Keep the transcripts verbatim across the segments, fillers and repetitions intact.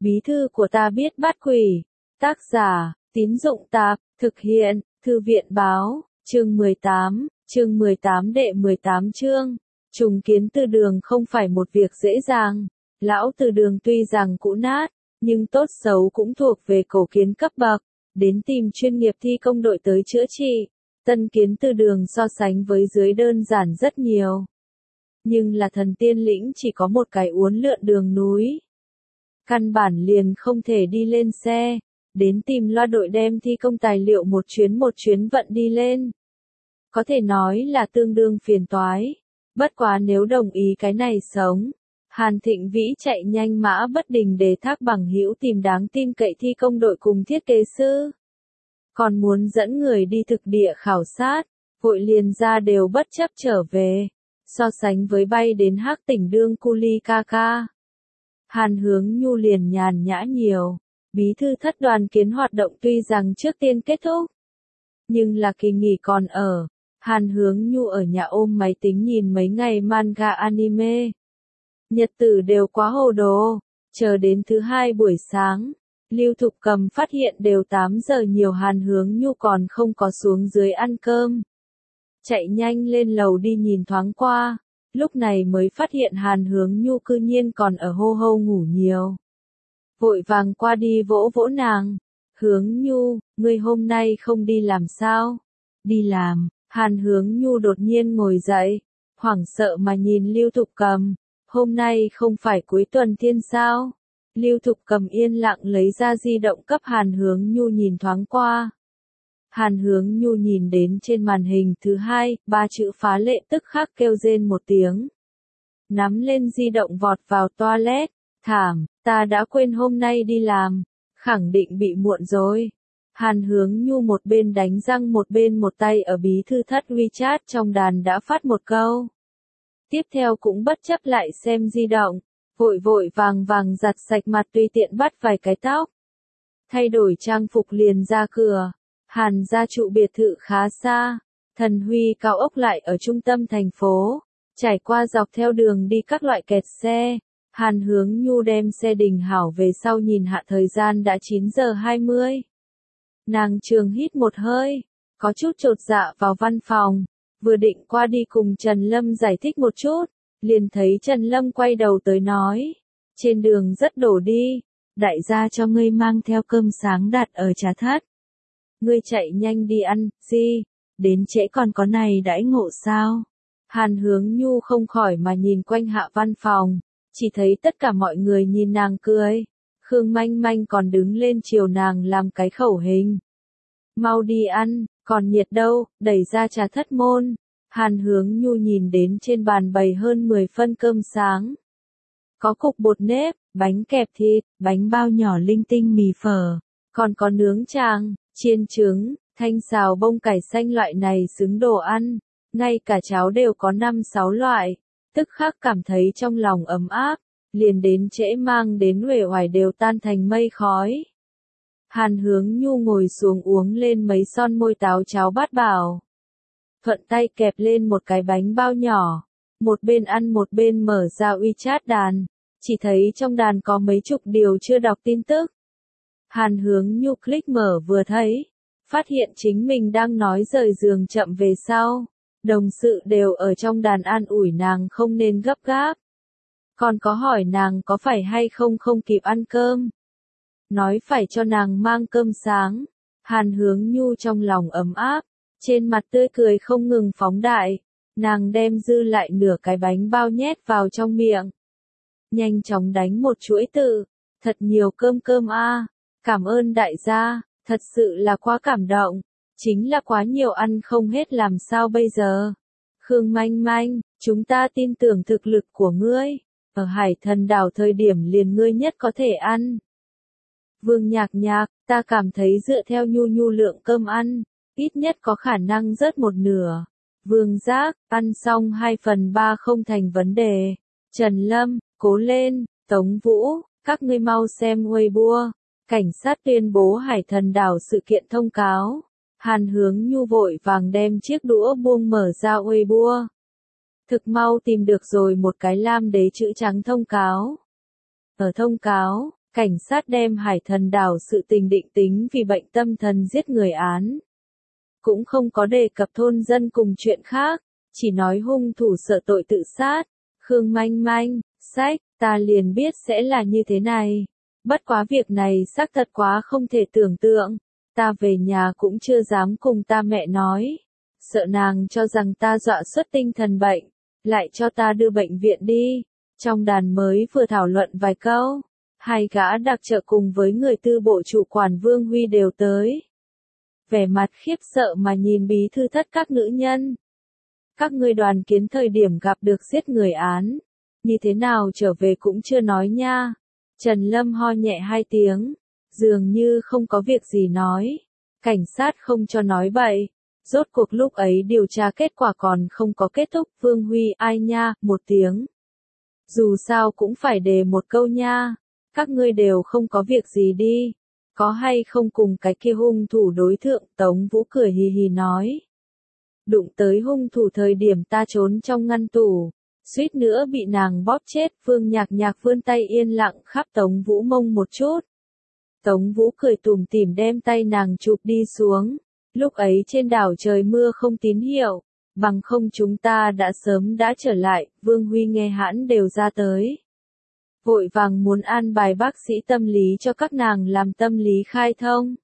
Bí thư của ta biết bắt quỷ. Tác giả, Tín Dụng Tạp, thực hiện, Thư viện Báo, chương mười tám, chương mười tám đệ mười tám chương. Trùng kiến từ đường không phải một việc dễ dàng. Lão từ đường tuy rằng cũ nát, nhưng tốt xấu cũng thuộc về cổ kiến cấp bậc, đến tìm chuyên nghiệp thi công đội tới chữa trị. Tân kiến từ đường so sánh với dưới đơn giản rất nhiều. Nhưng là thần tiên lĩnh chỉ có một cái uốn lượn đường núi. Căn bản liền không thể đi lên xe, đến tìm loa đội đem thi công tài liệu một chuyến một chuyến vận đi lên. Có thể nói là tương đương phiền toái. Bất quá nếu đồng ý cái này sống, Hàn Thịnh Vĩ chạy nhanh mã bất đình để thác bằng hữu tìm đáng tin cậy thi công đội cùng thiết kế sư. Còn muốn dẫn người đi thực địa khảo sát, vội liền ra đều bất chấp trở về. So sánh với bay đến Hắc Tỉnh đương cu li ca ca, Hàn Hướng Nhu liền nhàn nhã nhiều. Bí thư thất đoàn kiến hoạt động tuy rằng trước tiên kết thúc, nhưng là kỳ nghỉ còn ở. Hàn Hướng Nhu ở nhà ôm máy tính nhìn mấy ngày manga anime. Nhật tử đều quá hồ đồ. Chờ đến thứ hai buổi sáng, Lưu Thục Cầm phát hiện đều tám giờ nhiều Hàn Hướng Nhu còn không có xuống dưới ăn cơm. Chạy nhanh lên lầu đi nhìn thoáng qua, lúc này mới phát hiện Hàn Hướng Nhu cư nhiên còn ở hô hô ngủ nhiều. Vội vàng qua đi vỗ vỗ nàng. Hướng Nhu, ngươi hôm nay không đi làm sao? Đi làm. Hàn Hướng Nhu đột nhiên ngồi dậy, hoảng sợ mà nhìn Lưu Thục Cầm. Hôm nay không phải cuối tuần thiên sao? Lưu Thục Cầm yên lặng lấy ra di động cấp Hàn Hướng Nhu nhìn thoáng qua. Hàn Hướng Nhu nhìn đến trên màn hình thứ hai, ba chữ phá lệ tức khắc kêu rên một tiếng. Nắm lên di động vọt vào toilet, thảm, ta đã quên hôm nay đi làm, khẳng định bị muộn rồi. Hàn Hướng Nhu một bên đánh răng một bên một tay ở bí thư thất WeChat trong đàn đã phát một câu. Tiếp theo cũng bất chấp lại xem di động, vội vội vàng vàng giặt sạch mặt tùy tiện bắt vài cái tóc. Thay đổi trang phục liền ra cửa. Hàn gia trụ biệt thự khá xa, Thần Huy cao ốc lại ở trung tâm thành phố, trải qua dọc theo đường đi các loại kẹt xe. Hàn Hướng Nhu đem xe đình hảo về sau nhìn hạ thời gian đã chín giờ hai mươi. Nàng trường hít một hơi, có chút chột dạ vào văn phòng, vừa định qua đi cùng Trần Lâm giải thích một chút, liền thấy Trần Lâm quay đầu tới nói, trên đường rất đổ đi, đại gia cho ngươi mang theo cơm sáng đặt ở trà thất. Ngươi chạy nhanh đi ăn, gì, đến trễ còn có này đãi ngộ sao? Hàn Hướng Nhu không khỏi mà nhìn quanh hạ văn phòng, chỉ thấy tất cả mọi người nhìn nàng cười. Khương Manh Manh còn đứng lên chiều nàng làm cái khẩu hình. Mau đi ăn, còn nhiệt đâu, đẩy ra trà thất môn. Hàn Hướng Nhu nhìn đến trên bàn bày hơn mười phân cơm sáng. Có cục bột nếp, bánh kẹp thịt, bánh bao nhỏ linh tinh mì phở, còn có nướng tràng, chiên trứng, thanh xào bông cải xanh loại này xứng đồ ăn. Ngay cả cháo đều có năm sáu loại, tức khắc cảm thấy trong lòng ấm áp. Liền đến trễ mang đến uể oải đều tan thành mây khói. Hàn Hướng Nhu ngồi xuống uống lên mấy son môi táo cháo bát bảo. Thuận tay kẹp lên một cái bánh bao nhỏ, một bên ăn một bên mở ra WeChat đàn, chỉ thấy trong đàn có mấy chục điều chưa đọc tin tức. Hàn Hướng Nhu click mở vừa thấy, phát hiện chính mình đang nói rời giường chậm về sau, đồng sự đều ở trong đàn an ủi nàng không nên gấp gáp. Còn có hỏi nàng có phải hay không không kịp ăn cơm. Nói phải cho nàng mang cơm sáng. Hàn Hướng Nhu trong lòng ấm áp, trên mặt tươi cười không ngừng phóng đại. Nàng đem dư lại nửa cái bánh bao nhét vào trong miệng. Nhanh chóng đánh một chuỗi tự. Thật nhiều cơm cơm a, cảm ơn đại gia, thật sự là quá cảm động. Chính là quá nhiều ăn không hết làm sao bây giờ. Khương Manh Manh, chúng ta tin tưởng thực lực của ngươi. Ở Hải Thần đảo thời điểm liền ngươi nhất có thể ăn. Vương Nhạc Nhạc, ta cảm thấy dựa theo Nhu Nhu lượng cơm ăn, ít nhất có khả năng rớt một nửa. Vương Giác, ăn xong hai phần ba không thành vấn đề. Trần Lâm, cố lên. Tống Vũ, các ngươi mau xem Weibo. Cảnh sát tuyên bố Hải Thần đảo sự kiện thông cáo. Hàn Hướng Nhu vội vàng đem chiếc đũa buông mở ra Weibo. Thực mau tìm được rồi một cái lam đế chữ trắng thông cáo. Ở thông cáo, Cảnh sát đem Hải Thần đảo sự tình định tính vì bệnh tâm thần giết người án. Cũng không có đề cập thôn dân cùng chuyện khác, chỉ nói hung thủ sợ tội tự sát. Khương Manh Manh, sách, ta liền biết sẽ là như thế này. Bất quá việc này xác thật quá không thể tưởng tượng. Ta về nhà cũng chưa dám cùng ta mẹ nói. Sợ nàng cho rằng ta dọa xuất tinh thần bệnh, lại cho ta đưa bệnh viện đi. Trong đàn mới vừa thảo luận vài câu, hai gã đặc trợ cùng với người tư bộ chủ quản Vương Huy đều tới. Vẻ mặt khiếp sợ mà nhìn bí thư thất các nữ nhân. Các ngươi đoàn kiến thời điểm gặp được giết người án, như thế nào trở về cũng chưa nói nha. Trần Lâm ho nhẹ hai tiếng, dường như không có việc gì nói. Cảnh sát không cho nói bậy. Rốt cuộc lúc ấy điều tra kết quả còn không có kết thúc. Vương Huy ai nha, một tiếng. Dù sao cũng phải đề một câu nha. Các ngươi đều không có việc gì đi. Có hay không cùng cái kia hung thủ đối thượng? Tống Vũ cười hì hì nói. Đụng tới hung thủ thời điểm ta trốn trong ngăn tủ, suýt nữa bị nàng bóp chết. Vương Nhạc Nhạc vươn tay yên lặng khắp Tống Vũ mông một chút. Tống Vũ cười tủm tỉm đem tay nàng chụp đi xuống. Lúc ấy trên đảo trời mưa không tín hiệu, bằng không chúng ta đã sớm đã trở lại. Vương Huy nghe hãn đều ra tới. Vội vàng muốn an bài bác sĩ tâm lý cho các nàng làm tâm lý khai thông.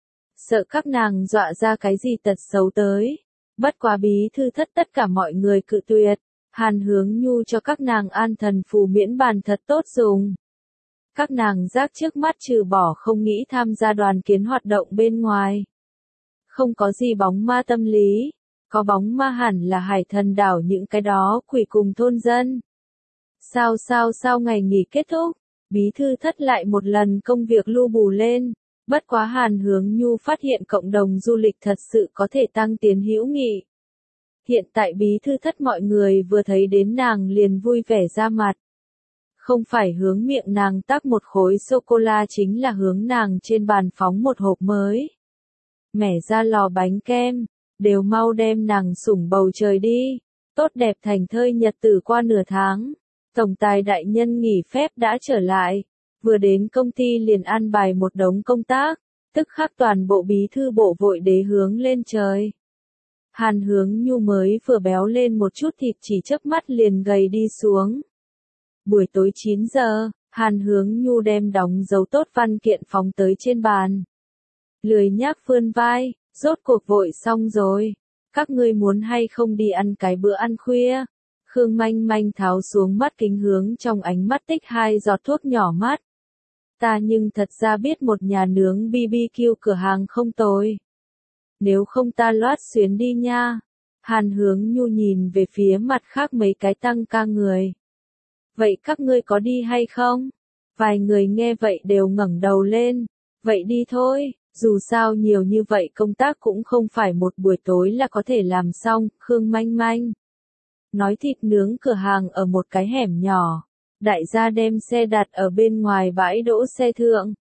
Sợ các nàng dọa ra cái gì tật xấu tới. Bất quá bí thư thất tất cả mọi người cự tuyệt. Hàn Hướng Nhu cho các nàng an thần phù miễn bàn thật tốt dùng. Các nàng giác trước mắt trừ bỏ không nghĩ tham gia đoàn kiến hoạt động bên ngoài. Không có gì bóng ma tâm lý. Có bóng ma hẳn là Hải Thần đảo những cái đó quỷ cùng thôn dân. Sao sao sao ngày nghỉ kết thúc, bí thư thất lại một lần công việc lu bù lên. Bất quá Hàn Hướng Nhu phát hiện cộng đồng du lịch thật sự có thể tăng tiến hữu nghị. Hiện tại bí thư thất mọi người vừa thấy đến nàng liền vui vẻ ra mặt. Không phải hướng miệng nàng tắc một khối sô-cô-la, chính là hướng nàng trên bàn phóng một hộp mới. Mẻ ra lò bánh kem, đều mau đem nàng sủng bầu trời đi. Tốt đẹp thành thơi nhật tử qua nửa tháng. Tổng tài đại nhân nghỉ phép đã trở lại. Vừa đến công ty liền an bài một đống công tác. Tức khắc toàn bộ bí thư bộ vội đế hướng lên trời. Hàn Hướng Nhu mới vừa béo lên một chút thịt chỉ chớp mắt liền gầy đi xuống. Buổi tối chín giờ, Hàn Hướng Nhu đem đóng dấu tốt văn kiện phóng tới trên bàn. Lười nhác vươn vai, rốt cuộc vội xong rồi. Các ngươi muốn hay không đi ăn cái bữa ăn khuya? Khương Manh Manh tháo xuống mắt kính hướng trong ánh mắt tích hai giọt thuốc nhỏ mắt. Ta nhưng thật ra biết một nhà nướng bê bê kiu cửa hàng không tồi. Nếu không ta loát xuyến đi nha. Hàn Hướng Nhu nhìn về phía mặt khác mấy cái tăng ca người. Vậy các ngươi có đi hay không? Vài người nghe vậy đều ngẩng đầu lên. Vậy đi thôi, dù sao nhiều như vậy công tác cũng không phải một buổi tối là có thể làm xong. Khương Manh Manh nói thịt nướng cửa hàng ở một cái hẻm nhỏ. Đại gia đem xe đặt ở bên ngoài bãi đỗ xe thượng.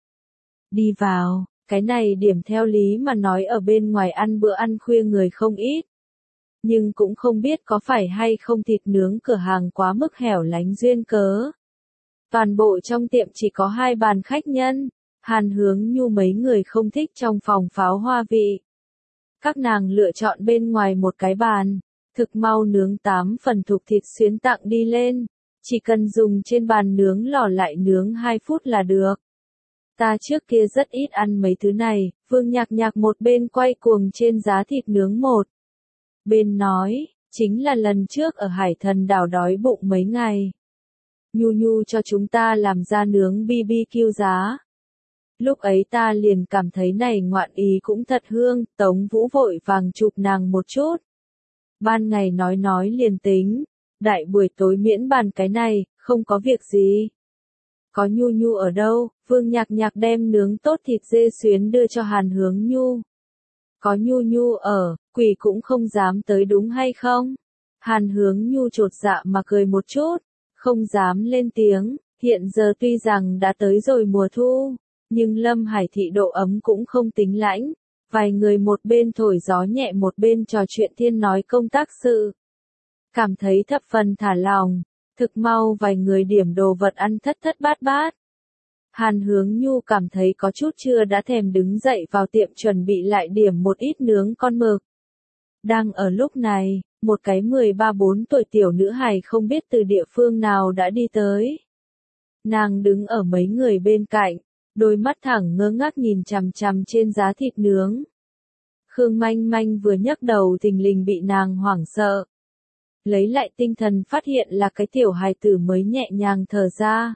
Đi vào, cái này điểm theo lý mà nói ở bên ngoài ăn bữa ăn khuya người không ít. Nhưng cũng không biết có phải hay không thịt nướng cửa hàng quá mức hẻo lánh duyên cớ. Toàn bộ trong tiệm chỉ có hai bàn khách nhân. Hàn Hướng Nhu mấy người không thích trong phòng pháo hoa vị. Các nàng lựa chọn bên ngoài một cái bàn. Thực mau nướng tám phần thục thịt xuyến tặng đi lên. Chỉ cần dùng trên bàn nướng lò lại nướng hai phút là được. Ta trước kia rất ít ăn mấy thứ này. Vương Nhạc Nhạc một bên quay cuồng trên giá thịt nướng một bên nói, chính là lần trước ở Hải Thần đảo đói bụng mấy ngày. Nhu Nhu cho chúng ta làm ra nướng bê bê kiu giá. Lúc ấy ta liền cảm thấy này ngoạn ý cũng thật hương. Tống Vũ vội vàng chụp nàng một chút. Ban ngày nói nói liền tính. Đại buổi tối miễn bàn cái này, không có việc gì. Có Nhu Nhu ở đâu? Vương Nhạc Nhạc đem nướng tốt thịt dê xuyến đưa cho Hàn Hướng Nhu. Có Nhu Nhu ở, quỷ cũng không dám tới đúng hay không? Hàn Hướng Nhu chột dạ mà cười một chút, không dám lên tiếng. Hiện giờ tuy rằng đã tới rồi mùa thu, nhưng Lâm Hải thị độ ấm cũng không tính lãnh. Vài người một bên thổi gió nhẹ một bên trò chuyện thiên nói công tác sự. Cảm thấy thập phần thả lòng, thực mau vài người điểm đồ vật ăn thất thất bát bát. Hàn Hướng Nhu cảm thấy có chút chưa đã thèm đứng dậy vào tiệm chuẩn bị lại điểm một ít nướng con mực. Đang ở lúc này, một cái mười ba bốn tuổi tiểu nữ hài không biết từ địa phương nào đã đi tới. Nàng đứng ở mấy người bên cạnh, đôi mắt thẳng ngơ ngác nhìn chằm chằm trên giá thịt nướng. Khương Manh Manh vừa nhấc đầu thình lình bị nàng hoảng sợ. Lấy lại tinh thần phát hiện là cái tiểu hài tử mới nhẹ nhàng thở ra.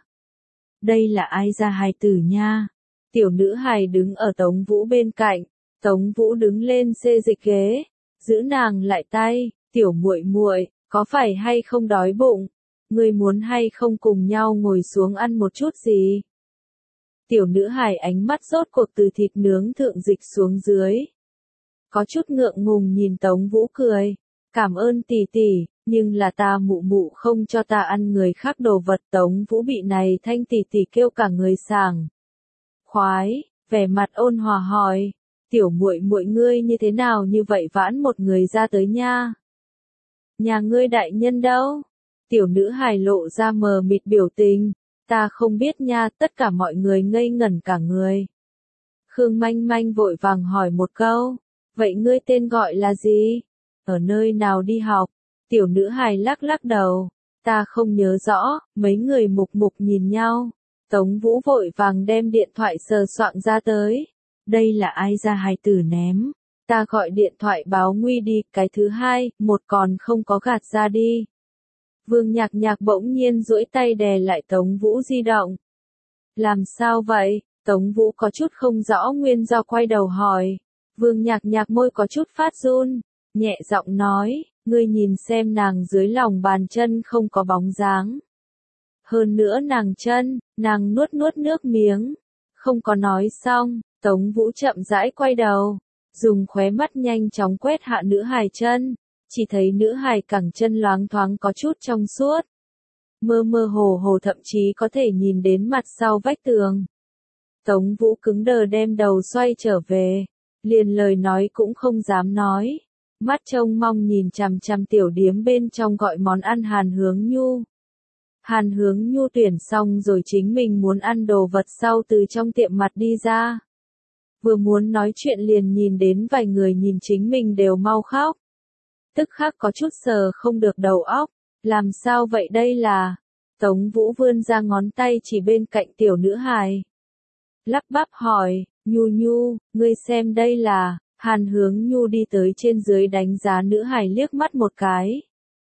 Đây là ai ra hài tử nha? Tiểu nữ hài đứng ở Tống Vũ bên cạnh, Tống Vũ đứng lên xê dịch ghế, giữ nàng lại tay, tiểu muội muội, có phải hay không đói bụng? Ngươi muốn hay không cùng nhau ngồi xuống ăn một chút gì? Tiểu nữ hài ánh mắt rốt cuộc từ thịt nướng thượng dịch xuống dưới. Có chút ngượng ngùng nhìn Tống Vũ cười, cảm ơn tỷ tỷ, nhưng là ta mụ mụ không cho ta ăn người khác đồ vật. Tống Vũ bị này thanh tỷ tỷ kêu cả người sảng khoái, vẻ mặt ôn hòa hỏi, tiểu muội muội ngươi như thế nào như vậy vãn một người ra tới nha? Nhà ngươi đại nhân đâu? Tiểu nữ hài lộ ra mờ mịt biểu tình, ta không biết nha. Tất cả mọi người ngây ngẩn cả người. Khương Manh Manh vội vàng hỏi một câu, vậy ngươi tên gọi là gì? Ở nơi nào đi học? Tiểu nữ hài lắc lắc đầu, ta không nhớ rõ. Mấy người mục mục nhìn nhau. Tống Vũ vội vàng đem điện thoại sờ soạng ra tới. Đây là ai ra hài tử ném? Ta gọi điện thoại báo nguy đi. Cái thứ hai, một còn không có gạt ra đi. Vương Nhạc Nhạc bỗng nhiên duỗi tay đè lại Tống Vũ di động. Làm sao vậy? Tống Vũ có chút không rõ nguyên do quay đầu hỏi. Vương Nhạc Nhạc môi có chút phát run, nhẹ giọng nói, ngươi nhìn xem nàng dưới lòng bàn chân không có bóng dáng. Hơn nữa nàng chân, nàng nuốt nuốt nước miếng. Không có nói xong, Tống Vũ chậm rãi quay đầu, dùng khóe mắt nhanh chóng quét hạ nữ hài chân. Chỉ thấy nữ hài cẳng chân loáng thoáng có chút trong suốt. Mơ mơ hồ hồ thậm chí có thể nhìn đến mặt sau vách tường. Tống Vũ cứng đờ đem đầu xoay trở về, liền lời nói cũng không dám nói. Mắt trông mong nhìn chằm chằm tiểu điếm bên trong gọi món ăn Hàn Hướng Nhu. Hàn Hướng Nhu tuyển xong rồi chính mình muốn ăn đồ vật sau từ trong tiệm mặt đi ra. Vừa muốn nói chuyện liền nhìn đến vài người nhìn chính mình đều mau khóc. Tức khắc có chút sờ không được đầu óc, làm sao vậy đây là? Tống Vũ vươn ra ngón tay chỉ bên cạnh tiểu nữ hài. Lắp bắp hỏi, Nhu Nhu, ngươi xem đây là? Hàn Hướng Nhu đi tới trên dưới đánh giá nữ hài liếc mắt một cái.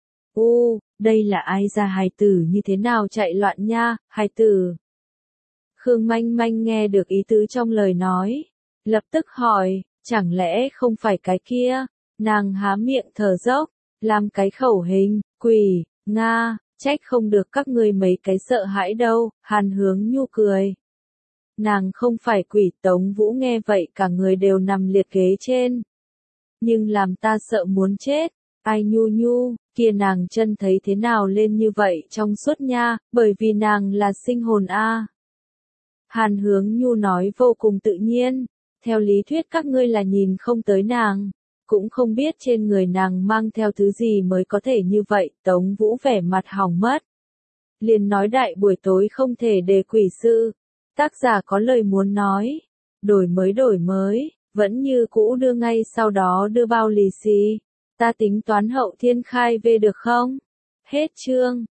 U, đây là ai ra hài tử như thế nào chạy loạn nha, hài tử? Khương Manh Manh nghe được ý tứ trong lời nói, lập tức hỏi, chẳng lẽ không phải cái kia? Nàng há miệng thở dốc, làm cái khẩu hình, quỷ, Nga, trách không được các ngươi mấy cái sợ hãi đâu. Hàn Hướng Nhu cười. Nàng không phải quỷ. Tống Vũ nghe vậy cả người đều nằm liệt ghế trên. Nhưng làm ta sợ muốn chết. Ai Nhu Nhu, kia nàng chân thấy thế nào lên như vậy trong suốt nha, bởi vì nàng là sinh hồn a. Hàn Hướng Nhu nói vô cùng tự nhiên, theo lý thuyết các ngươi là nhìn không tới nàng, cũng không biết trên người nàng mang theo thứ gì mới có thể như vậy. Tống Vũ vẻ mặt hỏng mất. Liền nói đại buổi tối không thể đề quỷ sự. Tác giả có lời muốn nói. Đổi mới đổi mới, vẫn như cũ đưa ngay sau đó đưa bao lì xì. Ta tính toán hậu thiên khai về được không? Hết chương.